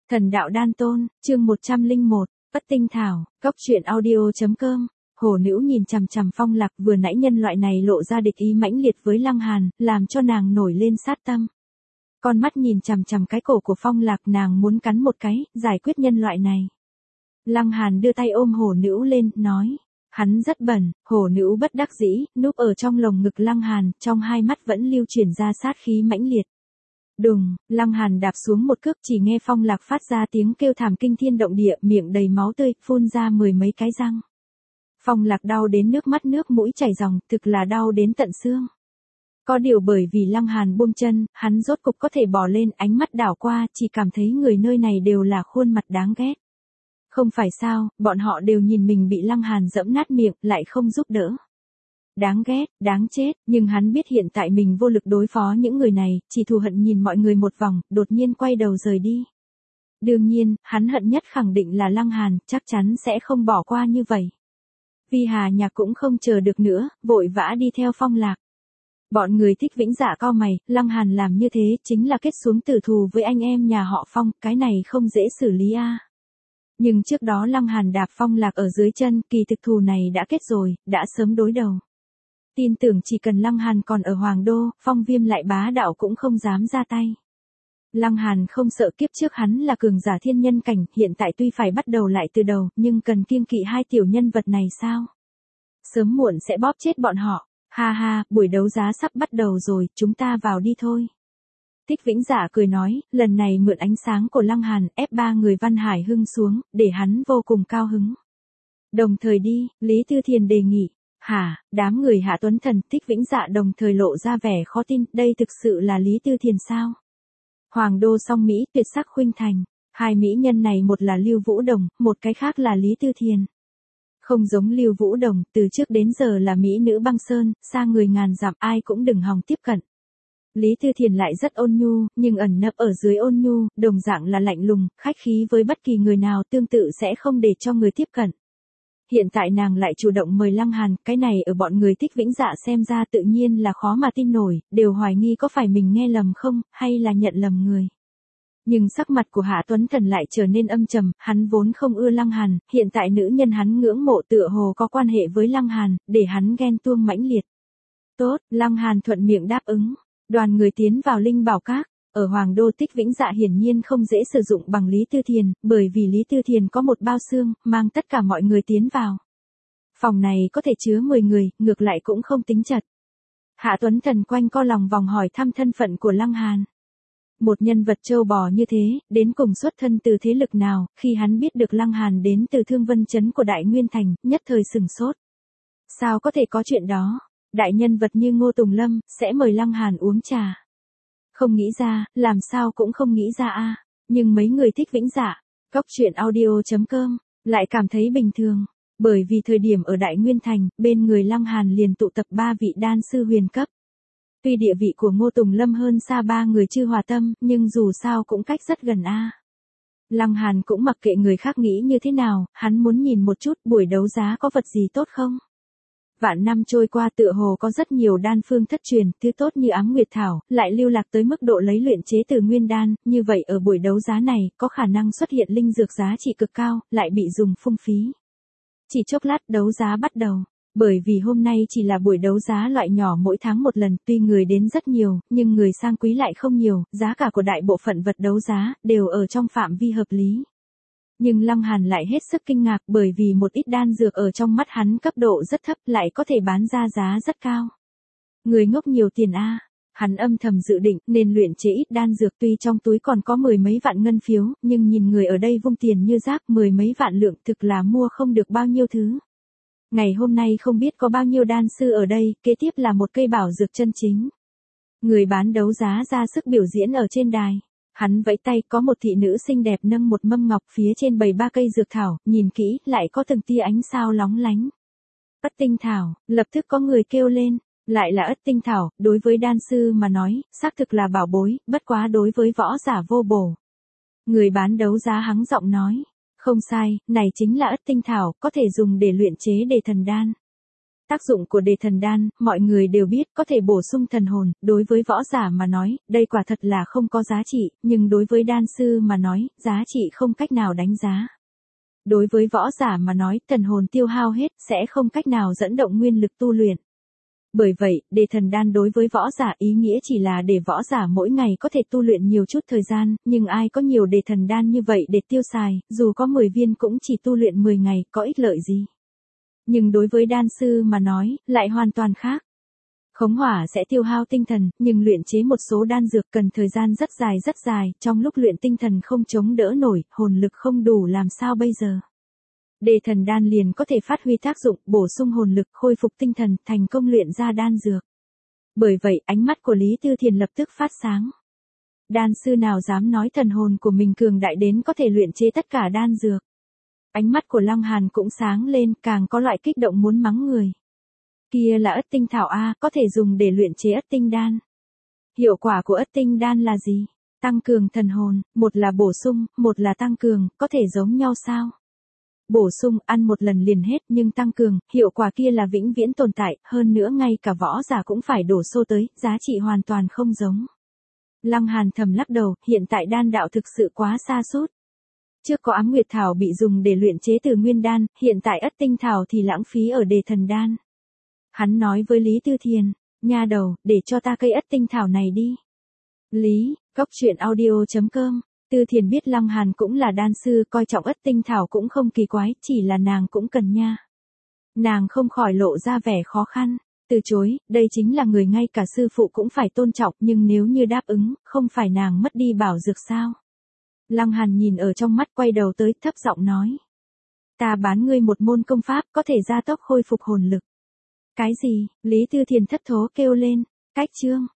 Thần đạo đan tôn, chương 101, Ất tinh thảo, cốc truyện audio.com. Hổ nữ nhìn chằm chằm Phong Lạc, vừa nãy nhân loại này lộ ra địch ý mãnh liệt với Lăng Hàn, làm cho nàng nổi lên sát tâm. Con mắt nhìn chằm chằm cái cổ của Phong Lạc, nàng muốn cắn một cái, giải quyết nhân loại này. Lăng Hàn đưa tay ôm hổ nữ lên, nói. Hắn rất bẩn, hổ nữ bất đắc dĩ, núp ở trong lồng ngực Lăng Hàn, trong hai mắt vẫn lưu chuyển ra sát khí mãnh liệt. Đùng, Lăng Hàn đạp xuống một cước, chỉ nghe Phong Lạc phát ra tiếng kêu thảm kinh thiên động địa, miệng đầy máu tươi, phun ra mười mấy cái răng. Phong Lạc đau đến nước mắt nước mũi chảy ròng, thực là đau đến tận xương. Có điều bởi vì Lăng Hàn buông chân, hắn rốt cục có thể bỏ lên, ánh mắt đảo qua, chỉ cảm thấy người nơi này đều là khuôn mặt đáng ghét. Không phải sao, bọn họ đều nhìn mình bị Lăng Hàn giẫm nát miệng, lại không giúp đỡ. Đáng ghét, đáng chết, nhưng hắn biết hiện tại mình vô lực đối phó những người này, chỉ thù hận nhìn mọi người một vòng, đột nhiên quay đầu rời đi. Đương nhiên, hắn hận nhất khẳng định là Lăng Hàn, chắc chắn sẽ không bỏ qua như vậy. Vi Hà Nhạc cũng không chờ được nữa, vội vã đi theo Phong Lạc. Bọn người Thích Vĩnh Dạ cau mày, Lăng Hàn làm như thế chính là kết xuống tử thù với anh em nhà họ Phong, cái này không dễ xử lý a. Nhưng trước đó Lăng Hàn đạp Phong Lạc ở dưới chân, kỳ thực thù này đã kết rồi, đã sớm đối đầu. Tin tưởng chỉ cần Lăng Hàn còn ở Hoàng Đô, Phong Viêm lại bá đạo cũng không dám ra tay. Lăng Hàn không sợ, kiếp trước hắn là cường giả thiên nhân cảnh, hiện tại tuy phải bắt đầu lại từ đầu, nhưng cần kiêng kỵ hai tiểu nhân vật này sao? Sớm muộn sẽ bóp chết bọn họ. Ha ha, buổi đấu giá sắp bắt đầu rồi, chúng ta vào đi thôi. Thích Vĩnh Dạ cười nói, lần này mượn ánh sáng của Lăng Hàn, ép ba người Văn Hải Hưng xuống, để hắn vô cùng cao hứng. Đồng thời đi, Lý Tư Thiền đề nghị. Hả, đám người Hạ Tuấn Thần, Thích Vĩnh Dạ đồng thời lộ ra vẻ khó tin, đây thực sự là Lý Tư Thiền sao? Hoàng Đô Song Mỹ, tuyệt sắc khuynh thành, hai mỹ nhân này một là Lưu Vũ Đồng, một cái khác là Lý Tư Thiền. Không giống Lưu Vũ Đồng, từ trước đến giờ là mỹ nữ băng sơn, xa người ngàn dặm ai cũng đừng hòng tiếp cận. Lý Tư Thiền lại rất ôn nhu, nhưng ẩn nấp ở dưới ôn nhu, đồng dạng là lạnh lùng, khách khí với bất kỳ người nào, tương tự sẽ không để cho người tiếp cận. Hiện tại nàng lại chủ động mời Lăng Hàn, cái này ở bọn người Thích Vĩnh Dạ xem ra tự nhiên là khó mà tin nổi, đều hoài nghi có phải mình nghe lầm không, hay là nhận lầm người. Nhưng sắc mặt của Hạ Tuấn Thần lại trở nên âm trầm, hắn vốn không ưa Lăng Hàn, hiện tại nữ nhân hắn ngưỡng mộ tựa hồ có quan hệ với Lăng Hàn, để hắn ghen tuông mãnh liệt. Tốt, Lăng Hàn thuận miệng đáp ứng, đoàn người tiến vào Linh Bảo Các. Ở Hoàng Đô Thích Vĩnh Dạ hiển nhiên không dễ sử dụng bằng Lý Tư Thiền, bởi vì Lý Tư Thiền có một bao xương, mang tất cả mọi người tiến vào. Phòng này có thể chứa 10 người, ngược lại cũng không tính chật. Hạ Tuấn Thần quanh co lòng vòng hỏi thăm thân phận của Lăng Hàn. Một nhân vật trâu bò như thế, đến cùng xuất thân từ thế lực nào, khi hắn biết được Lăng Hàn đến từ Thương Vân Trấn của Đại Nguyên Thành, nhất thời sửng sốt. Sao có thể có chuyện đó? Đại nhân vật như Ngô Tùng Lâm, sẽ mời Lăng Hàn uống trà. Không nghĩ ra, làm sao cũng không nghĩ ra a. Nhưng mấy người Thích Vĩnh Dạ, cốc truyện audio.com, lại cảm thấy bình thường. Bởi vì thời điểm ở Đại Nguyên Thành, bên người Lăng Hàn liền tụ tập 3 vị đan sư huyền cấp. Tuy địa vị của Ngô Tùng Lâm hơn xa 3 người Chư Hòa Tâm, nhưng dù sao cũng cách rất gần a. Lăng Hàn cũng mặc kệ người khác nghĩ như thế nào, hắn muốn nhìn một chút buổi đấu giá có vật gì tốt không. Vạn năm trôi qua tựa hồ có rất nhiều đan phương thất truyền, thứ tốt như Ám Nguyệt Thảo, lại lưu lạc tới mức độ lấy luyện chế từ nguyên đan, như vậy ở buổi đấu giá này, có khả năng xuất hiện linh dược giá trị cực cao, lại bị dùng phung phí. Chỉ chốc lát đấu giá bắt đầu, bởi vì hôm nay chỉ là buổi đấu giá loại nhỏ mỗi tháng một lần, tuy người đến rất nhiều, nhưng người sang quý lại không nhiều, giá cả của đại bộ phận vật đấu giá, đều ở trong phạm vi hợp lý. Nhưng Lăng Hàn lại hết sức kinh ngạc bởi vì một ít đan dược ở trong mắt hắn cấp độ rất thấp lại có thể bán ra giá rất cao. Người ngốc nhiều tiền a. Hắn âm thầm dự định nên luyện chế ít đan dược, tuy trong túi còn có 10 mấy vạn ngân phiếu, nhưng nhìn người ở đây vung tiền như rác, 10 mấy vạn lượng thực là mua không được bao nhiêu thứ. Ngày hôm nay không biết có bao nhiêu đan sư ở đây, kế tiếp là một cây bảo dược chân chính. Người bán đấu giá ra sức biểu diễn ở trên đài. Hắn vẫy tay, có một thị nữ xinh đẹp nâng một mâm ngọc, phía trên bày 3 cây dược thảo, nhìn kỹ, lại có từng tia ánh sao lóng lánh. Ất tinh thảo, lập tức có người kêu lên, lại là Ất tinh thảo, đối với đan sư mà nói, xác thực là bảo bối, bất quá đối với võ giả vô bổ. Người bán đấu giá hắng giọng nói, không sai, này chính là Ất tinh thảo, có thể dùng để luyện chế đề thần đan. Tác dụng của đề thần đan, mọi người đều biết có thể bổ sung thần hồn, đối với võ giả mà nói, đây quả thật là không có giá trị, nhưng đối với đan sư mà nói, giá trị không cách nào đánh giá. Đối với võ giả mà nói, thần hồn tiêu hao hết, sẽ không cách nào dẫn động nguyên lực tu luyện. Bởi vậy, đề thần đan đối với võ giả ý nghĩa chỉ là để võ giả mỗi ngày có thể tu luyện nhiều chút thời gian, nhưng ai có nhiều đề thần đan như vậy để tiêu xài, dù có 10 viên cũng chỉ tu luyện 10 ngày, có ích lợi gì. Nhưng đối với đan sư mà nói, lại hoàn toàn khác. Khống hỏa sẽ tiêu hao tinh thần, nhưng luyện chế một số đan dược cần thời gian rất dài, trong lúc luyện tinh thần không chống đỡ nổi, hồn lực không đủ làm sao bây giờ. Đề thần đan liền có thể phát huy tác dụng, bổ sung hồn lực, khôi phục tinh thần, thành công luyện ra đan dược. Bởi vậy, ánh mắt của Lý Tư Thiền lập tức phát sáng. Đan sư nào dám nói thần hồn của mình cường đại đến có thể luyện chế tất cả đan dược. Ánh mắt của Lăng Hàn cũng sáng lên, càng có loại kích động muốn mắng người. Kia là ất tinh thảo A, có thể dùng để luyện chế ất tinh đan. Hiệu quả của ất tinh đan là gì? Tăng cường thần hồn, một là bổ sung, một là tăng cường, có thể giống nhau sao? Bổ sung, ăn một lần liền hết, nhưng tăng cường, hiệu quả kia là vĩnh viễn tồn tại, hơn nữa ngay cả võ giả cũng phải đổ xô tới, giá trị hoàn toàn không giống. Lăng Hàn thầm lắc đầu, hiện tại đan đạo thực sự quá xa sút. Trước có Ám Nguyệt Thảo bị dùng để luyện chế từ nguyên đan, hiện tại ất tinh thảo thì lãng phí ở đề thần đan. Hắn nói với Lý Tư Thiền, nha đầu, để cho ta cây ất tinh thảo này đi. Lý, coctruyện.audio.com. Tư Thiền biết Lăng Hàn cũng là đan sư, coi trọng ất tinh thảo cũng không kỳ quái, chỉ là nàng cũng cần nha. Nàng không khỏi lộ ra vẻ khó khăn, từ chối, đây chính là người ngay cả sư phụ cũng phải tôn trọng, nhưng nếu như đáp ứng, không phải nàng mất đi bảo dược sao? Lăng Hàn nhìn ở trong mắt, quay đầu tới, thấp giọng nói. Ta bán ngươi một môn công pháp, có thể gia tốc khôi phục hồn lực. Cái gì? Lý Tư Thiền thất thố kêu lên, cách chương.